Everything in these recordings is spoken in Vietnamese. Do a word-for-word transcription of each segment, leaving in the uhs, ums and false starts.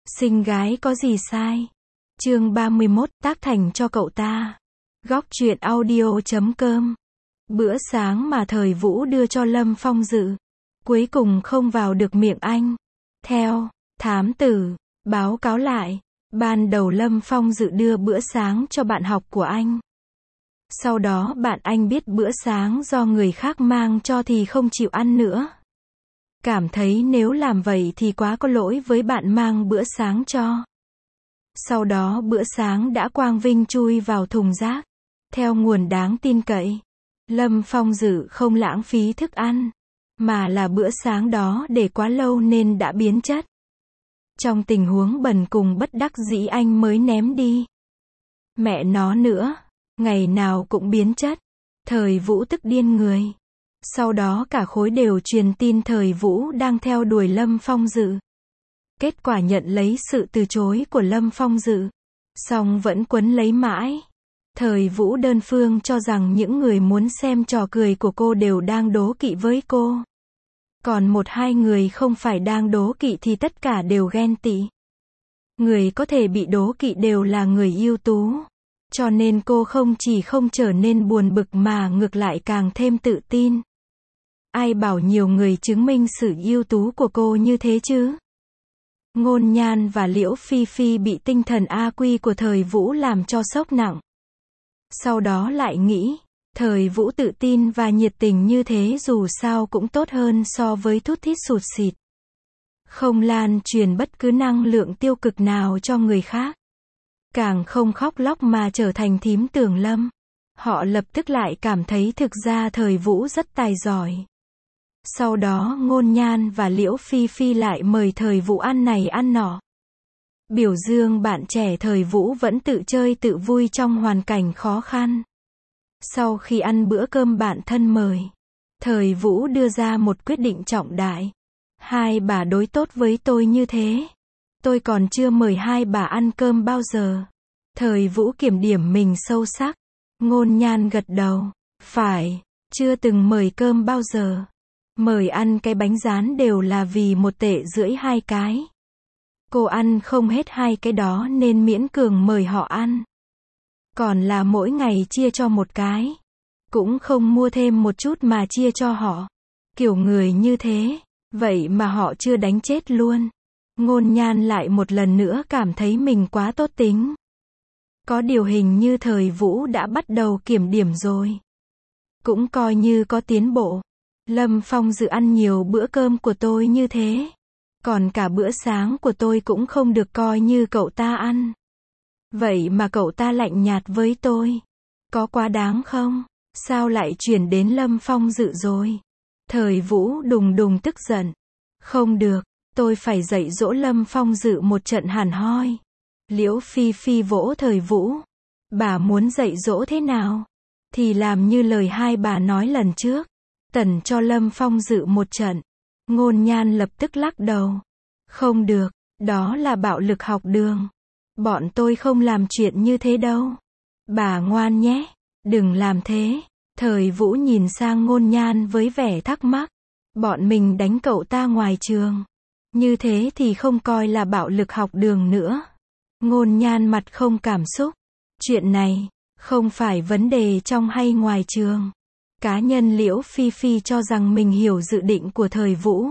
Xinh gái có gì sai? Chương ba mươi mốt, tác thành cho cậu ta. Góc truyện audio chấm com. Bữa sáng mà Thời Vũ đưa cho Lâm Phong dự, cuối cùng không vào được miệng anh. Theo thám tử báo cáo lại, ban đầu Lâm Phong dự đưa bữa sáng cho bạn học của anh. Sau đó bạn anh biết bữa sáng do người khác mang cho thì không chịu ăn nữa. Cảm thấy nếu làm vậy thì quá có lỗi với bạn mang bữa sáng cho. Sau đó bữa sáng đã quang vinh chui vào thùng rác. Theo nguồn đáng tin cậy, Lâm Phong dự không lãng phí thức ăn, mà là bữa sáng đó để quá lâu nên đã biến chất. Trong tình huống bần cùng bất đắc dĩ anh mới ném đi. Mẹ nó nữa, ngày nào cũng biến chất. Thời Vũ tức điên người. Sau đó cả khối đều truyền tin Thời Vũ đang theo đuổi Lâm Phong dự. Kết quả nhận lấy sự từ chối của Lâm Phong dự, song vẫn quấn lấy mãi. Thời Vũ đơn phương cho rằng những người muốn xem trò cười của cô đều đang đố kỵ với cô. Còn một hai người không phải đang đố kỵ thì tất cả đều ghen tị. Người có thể bị đố kỵ đều là người ưu tú. Cho nên cô không chỉ không trở nên buồn bực mà ngược lại càng thêm tự tin. Ai bảo nhiều người chứng minh sự ưu tú của cô như thế chứ? Ngôn Nhan và Liễu Phi Phi bị tinh thần a quy của Thời Vũ làm cho sốc nặng. Sau đó lại nghĩ, Thời Vũ tự tin và nhiệt tình như thế dù sao cũng tốt hơn so với thút thít sụt sịt. Không lan truyền bất cứ năng lượng tiêu cực nào cho người khác. Càng không khóc lóc mà trở thành thím Tưởng Lâm. Họ lập tức lại cảm thấy thực ra Thời Vũ rất tài giỏi. Sau đó Ngôn Nhan và Liễu Phi Phi lại mời Thời Vũ ăn này ăn nọ. Biểu dương bạn trẻ Thời Vũ vẫn tự chơi tự vui trong hoàn cảnh khó khăn. Sau khi ăn bữa cơm bạn thân mời, Thời Vũ đưa ra một quyết định trọng đại. Hai bà đối tốt với tôi như thế, tôi còn chưa mời hai bà ăn cơm bao giờ. Thời Vũ kiểm điểm mình sâu sắc. Ngôn Nhan gật đầu. Phải, chưa từng mời cơm bao giờ. Mời ăn cái bánh rán đều là vì một tệ rưỡi hai cái. Cô ăn không hết hai cái đó nên miễn cường mời họ ăn. Còn là mỗi ngày chia cho một cái. Cũng không mua thêm một chút mà chia cho họ. Kiểu người như thế, vậy mà họ chưa đánh chết luôn. Ngôn Nhan lại một lần nữa cảm thấy mình quá tốt tính. Có điều hình như Thời Vũ đã bắt đầu kiểm điểm rồi. Cũng coi như có tiến bộ. Lâm Phong dự ăn nhiều bữa cơm của tôi như thế. Còn cả bữa sáng của tôi cũng không được coi như cậu ta ăn. Vậy mà cậu ta lạnh nhạt với tôi. Có quá đáng không? Sao lại chuyển đến Lâm Phong dự rồi? Thời Vũ đùng đùng tức giận. Không được, tôi phải dạy dỗ Lâm Phong dự một trận hẳn hoi. Liễu Phi Phi vỗ Thời Vũ. Bà muốn dạy dỗ thế nào? Thì làm như lời hai bà nói lần trước. Tẩn cho Lâm Phong dự một trận. Ngôn Nhan lập tức lắc đầu. Không được, đó là bạo lực học đường. Bọn tôi không làm chuyện như thế đâu. Bà ngoan nhé, đừng làm thế. Thời Vũ nhìn sang Ngôn Nhan với vẻ thắc mắc. Bọn mình đánh cậu ta ngoài trường. Như thế thì không coi là bạo lực học đường nữa. Ngôn Nhan mặt không cảm xúc. Chuyện này, không phải vấn đề trong hay ngoài trường. Cá nhân Liễu Phi Phi cho rằng mình hiểu dự định của Thời Vũ.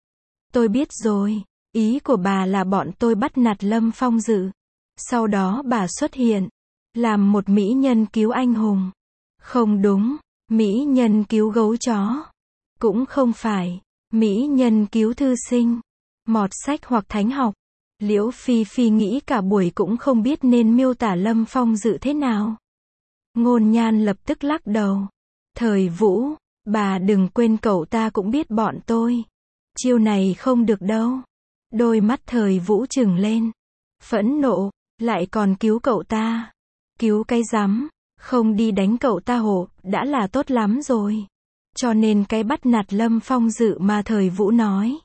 Tôi biết rồi, ý của bà là bọn tôi bắt nạt Lâm Phong dự. Sau đó bà xuất hiện, làm một mỹ nhân cứu anh hùng. Không đúng, mỹ nhân cứu gấu chó. Cũng không phải, mỹ nhân cứu thư sinh, mọt sách hoặc thánh học. Liễu Phi Phi nghĩ cả buổi cũng không biết nên miêu tả Lâm Phong dự thế nào. Ngôn Nhan lập tức lắc đầu. Thời Vũ, bà đừng quên cậu ta cũng biết bọn tôi. Chiêu này không được đâu. Đôi mắt Thời Vũ trừng lên. Phẫn nộ, lại còn cứu cậu ta. Cứu cái rắm, không đi đánh cậu ta hộ, đã là tốt lắm rồi. Cho nên cái bắt nạt Lâm Phong dự mà Thời Vũ nói.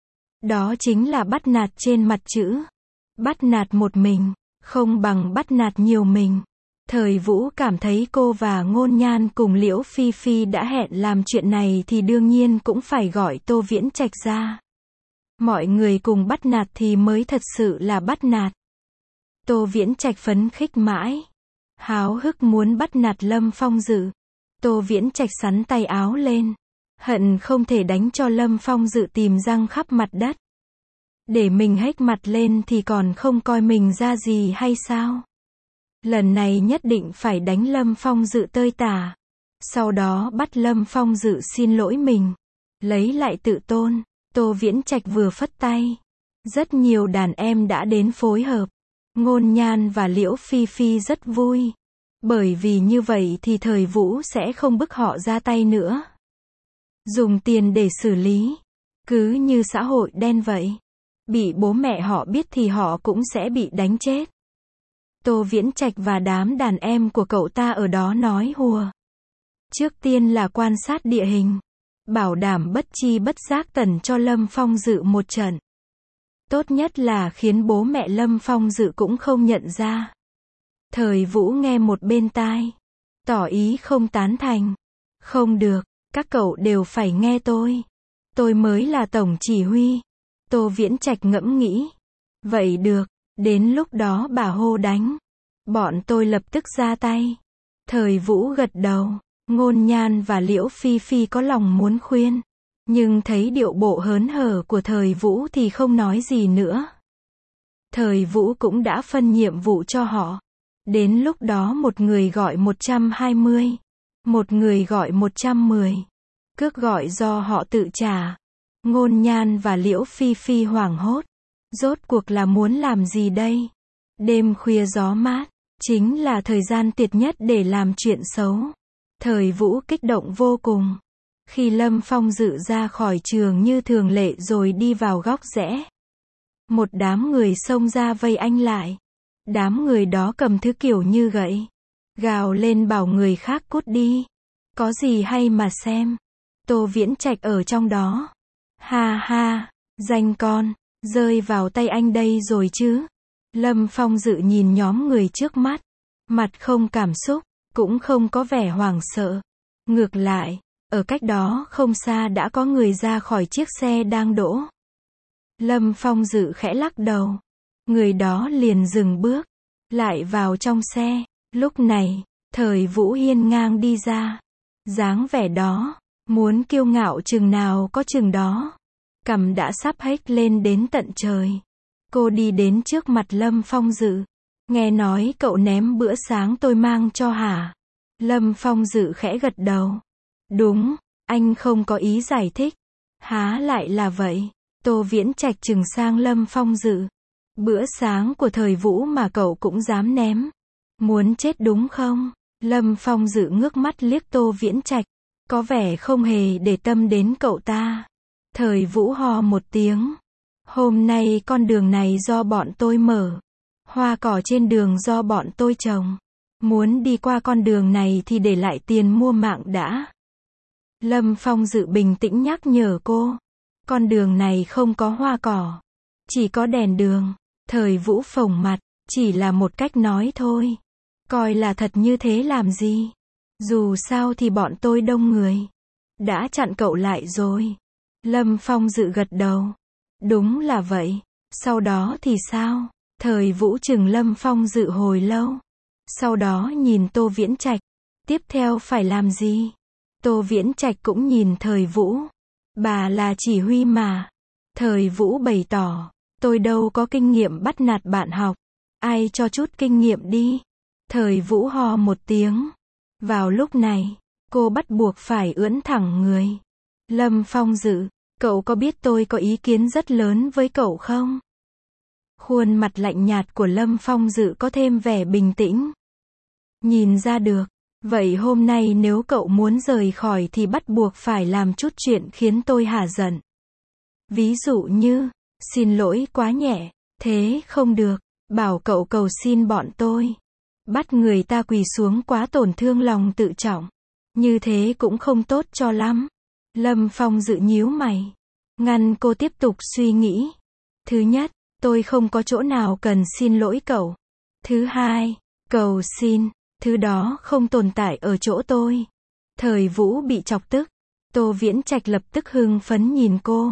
Đó chính là bắt nạt trên mặt chữ. Bắt nạt một mình, không bằng bắt nạt nhiều mình. Thời Vũ cảm thấy cô và Ngôn Nhan cùng Liễu Phi Phi đã hẹn làm chuyện này thì đương nhiên cũng phải gọi Tô Viễn Trạch ra. Mọi người cùng bắt nạt thì mới thật sự là bắt nạt. Tô Viễn Trạch phấn khích mãi. Háo hức muốn bắt nạt Lâm Phong Dự. Tô Viễn Trạch sắn tay áo lên. Hận không thể đánh cho Lâm Phong Dự tìm răng khắp mặt đất. Để mình hếch mặt lên thì còn không coi mình ra gì hay sao? Lần này nhất định phải đánh Lâm Phong Dự tơi tả. Sau đó bắt Lâm Phong Dự xin lỗi mình. Lấy lại tự tôn. Tô Viễn Trạch vừa phất tay. Rất nhiều đàn em đã đến phối hợp. Ngôn Nhan và Liễu Phi Phi rất vui. Bởi vì như vậy thì Thời Vũ sẽ không bức họ ra tay nữa. Dùng tiền để xử lý. Cứ như xã hội đen vậy. Bị bố mẹ họ biết thì họ cũng sẽ bị đánh chết. Tô Viễn Trạch và đám đàn em của cậu ta ở đó nói hùa. Trước tiên là quan sát địa hình. Bảo đảm bất chi bất giác tẩn cho Lâm Phong Dự một trận. Tốt nhất là khiến bố mẹ Lâm Phong Dự cũng không nhận ra. Thời Vũ nghe một bên tai. Tỏ ý không tán thành. Không được, các cậu đều phải nghe tôi. Tôi mới là tổng chỉ huy. Tô Viễn Trạch ngẫm nghĩ. Vậy được, đến lúc đó bà hô đánh. Bọn tôi lập tức ra tay. Thời Vũ gật đầu. Ngôn Nhan và Liễu Phi Phi có lòng muốn khuyên. Nhưng thấy điệu bộ hớn hở của Thời Vũ thì không nói gì nữa. Thời Vũ cũng đã phân nhiệm vụ cho họ. Đến lúc đó một người gọi một trăm hai mươi. Một người gọi một trăm mười. Cước gọi do họ tự trả. Ngôn Nhan và Liễu Phi Phi hoảng hốt. Rốt cuộc là muốn làm gì đây? Đêm khuya gió mát. Chính là thời gian tuyệt nhất để làm chuyện xấu. Thời Vũ kích động vô cùng. Khi Lâm Phong Dự ra khỏi trường như thường lệ rồi đi vào góc rẽ. Một đám người xông ra vây anh lại. Đám người đó cầm thứ kiểu như gậy. Gào lên bảo người khác cút đi. Có gì hay mà xem. Tô Viễn Trạch ở trong đó. Ha ha, danh con, rơi vào tay anh đây rồi chứ. Lâm Phong Dự nhìn nhóm người trước mắt. Mặt không cảm xúc, cũng không có vẻ hoảng sợ. Ngược lại, ở cách đó không xa đã có người ra khỏi chiếc xe đang đỗ. Lâm Phong Dự khẽ lắc đầu. Người đó liền dừng bước. Lại vào trong xe. Lúc này, Thời Vũ hiên ngang đi ra. Dáng vẻ đó, muốn kiêu ngạo chừng nào có chừng đó. Cằm đã sắp hếch lên đến tận trời. Cô đi đến trước mặt Lâm Phong Dự. Nghe nói cậu ném bữa sáng tôi mang cho hả? Lâm Phong Dự khẽ gật đầu. Đúng, anh không có ý giải thích. Há lại là vậy. Tô Viễn Trạch trừng sang Lâm Phong Dự. Bữa sáng của Thời Vũ mà cậu cũng dám ném. Muốn chết đúng không? Lâm Phong Dự ngước mắt liếc Tô Viễn Trạch. Có vẻ không hề để tâm đến cậu ta. Thời Vũ hò một tiếng. Hôm nay con đường này do bọn tôi mở. Hoa cỏ trên đường do bọn tôi trồng. Muốn đi qua con đường này thì để lại tiền mua mạng đã. Lâm Phong Dự bình tĩnh nhắc nhở cô. Con đường này không có hoa cỏ. Chỉ có đèn đường. Thời Vũ phồng mặt. Chỉ là một cách nói thôi. Coi là thật như thế làm gì. Dù sao thì bọn tôi đông người. Đã chặn cậu lại rồi. Lâm Phong Dự gật đầu. Đúng là vậy. Sau đó thì sao? Thời Vũ chừng Lâm Phong Dự hồi lâu. Sau đó nhìn Tô Viễn Trạch. Tiếp theo phải làm gì? Tô Viễn Trạch cũng nhìn Thời Vũ. Bà là chỉ huy mà. Thời Vũ bày tỏ. Tôi đâu có kinh nghiệm bắt nạt bạn học. Ai cho chút kinh nghiệm đi. Thời Vũ hò một tiếng. Vào lúc này, cô bắt buộc phải ưỡn thẳng người. Lâm Phong Dự, cậu có biết tôi có ý kiến rất lớn với cậu không? Khuôn mặt lạnh nhạt của Lâm Phong Dự có thêm vẻ bình tĩnh. Nhìn ra được. Vậy hôm nay nếu cậu muốn rời khỏi thì bắt buộc phải làm chút chuyện khiến tôi hả giận. Ví dụ như, xin lỗi quá nhẹ, thế không được, bảo cậu cầu xin bọn tôi. Bắt người ta quỳ xuống quá tổn thương lòng tự trọng. Như thế cũng không tốt cho lắm. Lâm Phong Dự nhíu mày. Ngăn cô tiếp tục suy nghĩ. Thứ nhất, tôi không có chỗ nào cần xin lỗi cậu. Thứ hai, cầu xin, thứ đó không tồn tại ở chỗ tôi. Thời Vũ bị chọc tức. Tô Viễn Trạch lập tức hưng phấn nhìn cô.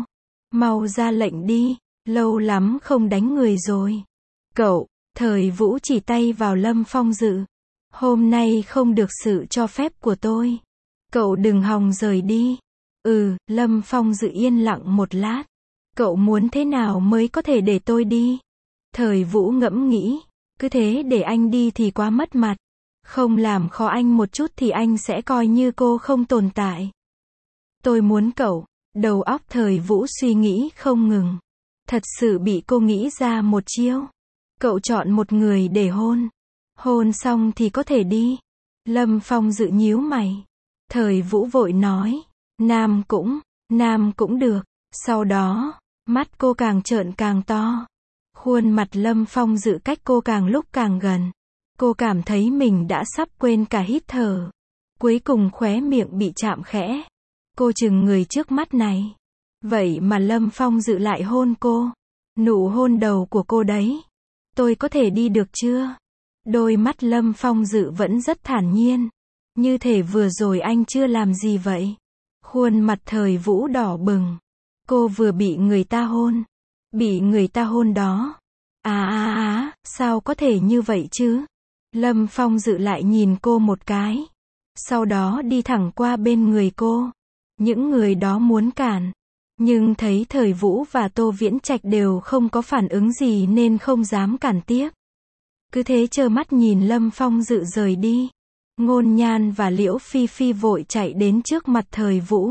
Mau ra lệnh đi, lâu lắm không đánh người rồi. Cậu, Thời Vũ chỉ tay vào Lâm Phong Dự. Hôm nay không được sự cho phép của tôi. Cậu đừng hòng rời đi. Ừ, Lâm Phong Dự yên lặng một lát. Cậu muốn thế nào mới có thể để tôi đi? Thời Vũ ngẫm nghĩ, cứ thế để anh đi thì quá mất mặt. Không làm khó anh một chút thì anh sẽ coi như cô không tồn tại. Tôi muốn cậu. Đầu óc Thời Vũ suy nghĩ không ngừng. Thật sự bị cô nghĩ ra một chiêu. Cậu chọn một người để hôn. Hôn xong thì có thể đi. Lâm Phong Dự nhíu mày. Thời Vũ vội nói. Nam cũng, nam cũng được. Sau đó, mắt cô càng trợn càng to. Khuôn mặt Lâm Phong Dự cách cô càng lúc càng gần. Cô cảm thấy mình đã sắp quên cả hít thở. Cuối cùng khóe miệng bị chạm khẽ. Cô chừng người trước mắt này. Vậy mà Lâm Phong Dự lại hôn cô. Nụ hôn đầu của cô đấy. Tôi có thể đi được chưa? Đôi mắt Lâm Phong Dự vẫn rất thản nhiên. Như thể vừa rồi anh chưa làm gì vậy. Khuôn mặt Thời Vũ đỏ bừng. Cô vừa bị người ta hôn. Bị người ta hôn đó. À à à, sao có thể như vậy chứ? Lâm Phong Dự lại nhìn cô một cái. Sau đó đi thẳng qua bên người cô. Những người đó muốn cản. Nhưng thấy Thời Vũ và Tô Viễn Trạch đều không có phản ứng gì nên không dám cản tiếp. Cứ thế trơ mắt nhìn Lâm Phong Dự rời đi. Ngôn Nhan và Liễu Phi Phi vội chạy đến trước mặt Thời Vũ.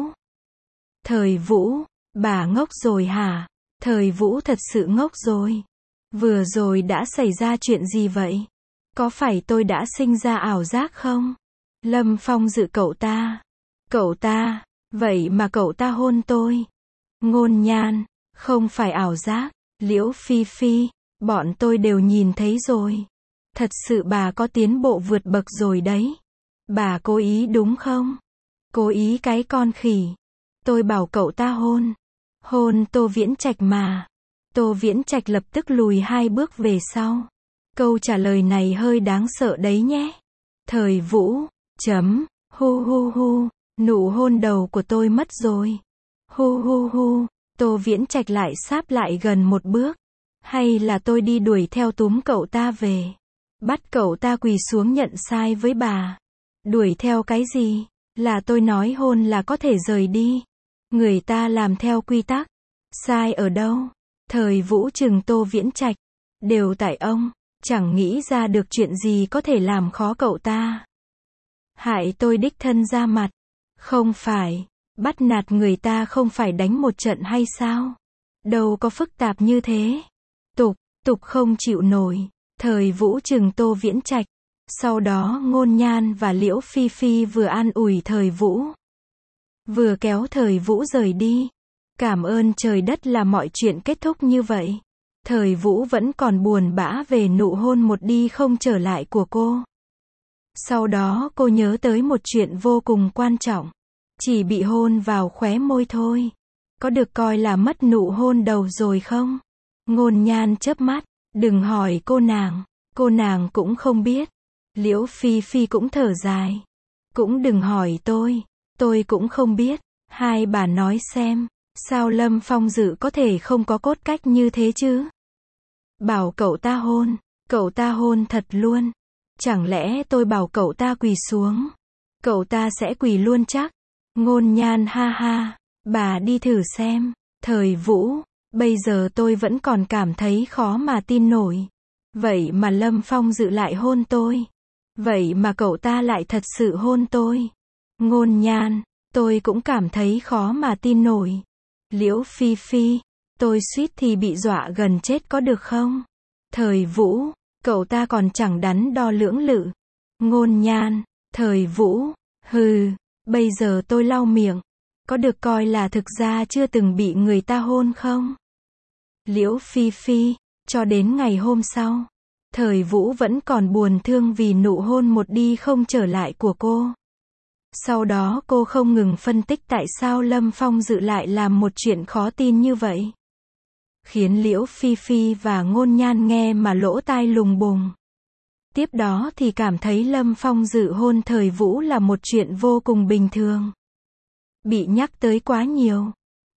Thời Vũ, bà ngốc rồi hả? Thời Vũ thật sự ngốc rồi. Vừa rồi đã xảy ra chuyện gì vậy? Có phải tôi đã sinh ra ảo giác không? Lâm Phong Dự cậu ta. Cậu ta, vậy mà cậu ta hôn tôi. Ngôn Nhan, không phải ảo giác. Liễu Phi Phi, bọn tôi đều nhìn thấy rồi. Thật sự bà có tiến bộ vượt bậc rồi đấy. Bà cố ý đúng không? Cố ý cái con khỉ. Tôi bảo cậu ta hôn. Hôn Tô Viễn Trạch mà. Tô Viễn Trạch lập tức lùi hai bước về sau. Câu trả lời này hơi đáng sợ đấy nhé. Thời Vũ, chấm, hu hu hu, nụ hôn đầu của tôi mất rồi. Hu hu hu, Tô Viễn Trạch lại sáp lại gần một bước. Hay là tôi đi đuổi theo túm cậu ta về. Bắt cậu ta quỳ xuống nhận sai với bà. Đuổi theo cái gì? Là tôi nói hôn là có thể rời đi. Người ta làm theo quy tắc. Sai ở đâu? Thời Vũ trừng Tô Viễn Trạch. Đều tại ông. Chẳng nghĩ ra được chuyện gì có thể làm khó cậu ta. Hại tôi đích thân ra mặt. Không phải. Bắt nạt người ta không phải đánh một trận hay sao? Đâu có phức tạp như thế. Tục, tục không chịu nổi. Thời Vũ trừng Tô Viễn Trạch. Sau đó Ngôn Nhan và Liễu Phi Phi vừa an ủi Thời Vũ. Vừa kéo Thời Vũ rời đi. Cảm ơn trời đất là mọi chuyện kết thúc như vậy. Thời Vũ vẫn còn buồn bã về nụ hôn một đi không trở lại của cô. Sau đó cô nhớ tới một chuyện vô cùng quan trọng. Chỉ bị hôn vào khóe môi thôi. Có được coi là mất nụ hôn đầu rồi không? Ngôn Nhan chớp mắt. Đừng hỏi cô nàng. Cô nàng cũng không biết. Liễu Phi Phi cũng thở dài. Cũng đừng hỏi tôi. Tôi cũng không biết. Hai bà nói xem. Sao Lâm Phong Dự có thể không có cốt cách như thế chứ? Bảo cậu ta hôn. Cậu ta hôn thật luôn. Chẳng lẽ tôi bảo cậu ta quỳ xuống? Cậu ta sẽ quỳ luôn chắc. Ngôn Nhan ha ha. Bà đi thử xem. Thời Vũ. Bây giờ tôi vẫn còn cảm thấy khó mà tin nổi. Vậy mà Lâm Phong Dự lại hôn tôi. Vậy mà cậu ta lại thật sự hôn tôi. Ngôn Nhan. Tôi cũng cảm thấy khó mà tin nổi. Liễu Phi Phi. Tôi suýt thì bị dọa gần chết có được không? Thời Vũ. Cậu ta còn chẳng đắn đo lưỡng lự. Ngôn Nhan. Thời Vũ. Hừ. Bây giờ tôi lau miệng. Có được coi là thực ra chưa từng bị người ta hôn không? Liễu Phi Phi. Cho đến ngày hôm sau. Thời Vũ vẫn còn buồn thương vì nụ hôn một đi không trở lại của cô. Sau đó cô không ngừng phân tích tại sao Lâm Phong Dự lại làm một chuyện khó tin như vậy. Khiến Liễu Phi Phi và Ngôn Nhan nghe mà lỗ tai lùng bùng. Tiếp đó thì cảm thấy Lâm Phong Dự hôn Thời Vũ là một chuyện vô cùng bình thường. Bị nhắc tới quá nhiều.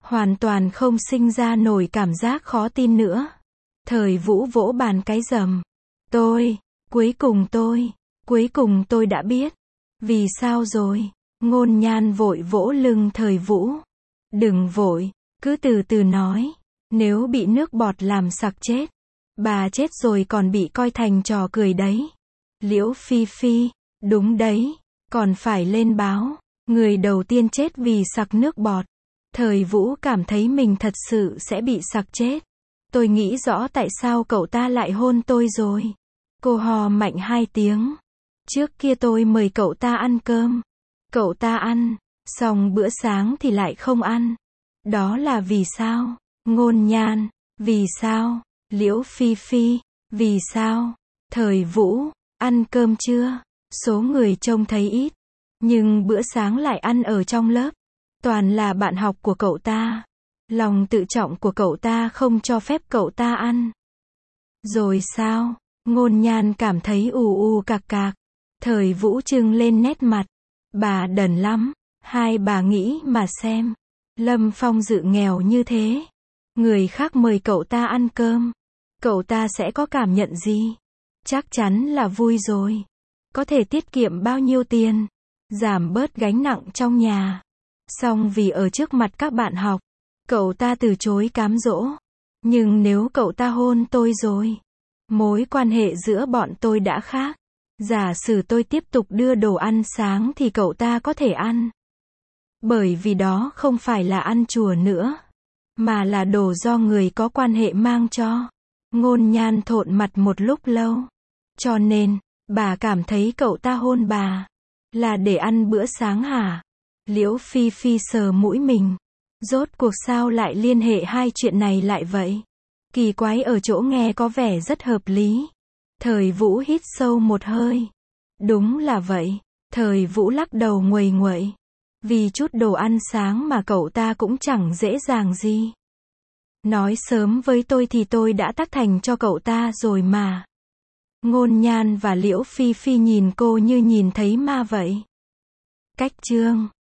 Hoàn toàn không sinh ra nổi cảm giác khó tin nữa. Thời Vũ vỗ bàn cái rầm. Tôi, cuối cùng tôi, cuối cùng tôi đã biết. Vì sao rồi? Ngôn Nhan vội vỗ lưng Thời Vũ. Đừng vội, cứ từ từ nói. Nếu bị nước bọt làm sặc chết, bà chết rồi còn bị coi thành trò cười đấy. Liễu Phi Phi, đúng đấy, còn phải lên báo. Người đầu tiên chết vì sặc nước bọt. Thời Vũ cảm thấy mình thật sự sẽ bị sặc chết. Tôi nghĩ rõ tại sao cậu ta lại hôn tôi rồi. Cô hò mạnh hai tiếng. Trước kia tôi mời cậu ta ăn cơm. Cậu ta ăn, xong bữa sáng thì lại không ăn. Đó là vì sao? Ngôn Nhan, vì sao? Liễu Phi Phi, vì sao? Thời Vũ, ăn cơm chưa? Số người trông thấy ít, nhưng bữa sáng lại ăn ở trong lớp. Toàn là bạn học của cậu ta. Lòng tự trọng của cậu ta không cho phép cậu ta ăn. Rồi sao? Ngôn Nhan cảm thấy ù ù cạc cạc. Thời Vũ trưng lên nét mặt. Bà đần lắm. Hai bà nghĩ mà xem. Lâm Phong Dự nghèo như thế. Người khác mời cậu ta ăn cơm. Cậu ta sẽ có cảm nhận gì? Chắc chắn là vui rồi. Có thể tiết kiệm bao nhiêu tiền. Giảm bớt gánh nặng trong nhà. Xong vì ở trước mặt các bạn học, cậu ta từ chối cám dỗ. Nhưng nếu cậu ta hôn tôi rồi, mối quan hệ giữa bọn tôi đã khác. Giả sử tôi tiếp tục đưa đồ ăn sáng thì cậu ta có thể ăn. Bởi vì đó không phải là ăn chùa nữa, mà là đồ do người có quan hệ mang cho. Ngôn Nhan thộn mặt một lúc lâu. Cho nên, bà cảm thấy cậu ta hôn bà là để ăn bữa sáng hả? Liễu Phi Phi sờ mũi mình. Rốt cuộc sao lại liên hệ hai chuyện này lại vậy? Kỳ quái ở chỗ nghe có vẻ rất hợp lý. Thời Vũ hít sâu một hơi. Đúng là vậy. Thời Vũ lắc đầu nguầy nguậy. Vì chút đồ ăn sáng mà cậu ta cũng chẳng dễ dàng gì. Nói sớm với tôi thì tôi đã tác thành cho cậu ta rồi mà. Ngôn Nhan và Liễu Phi Phi nhìn cô như nhìn thấy ma vậy. Cách chương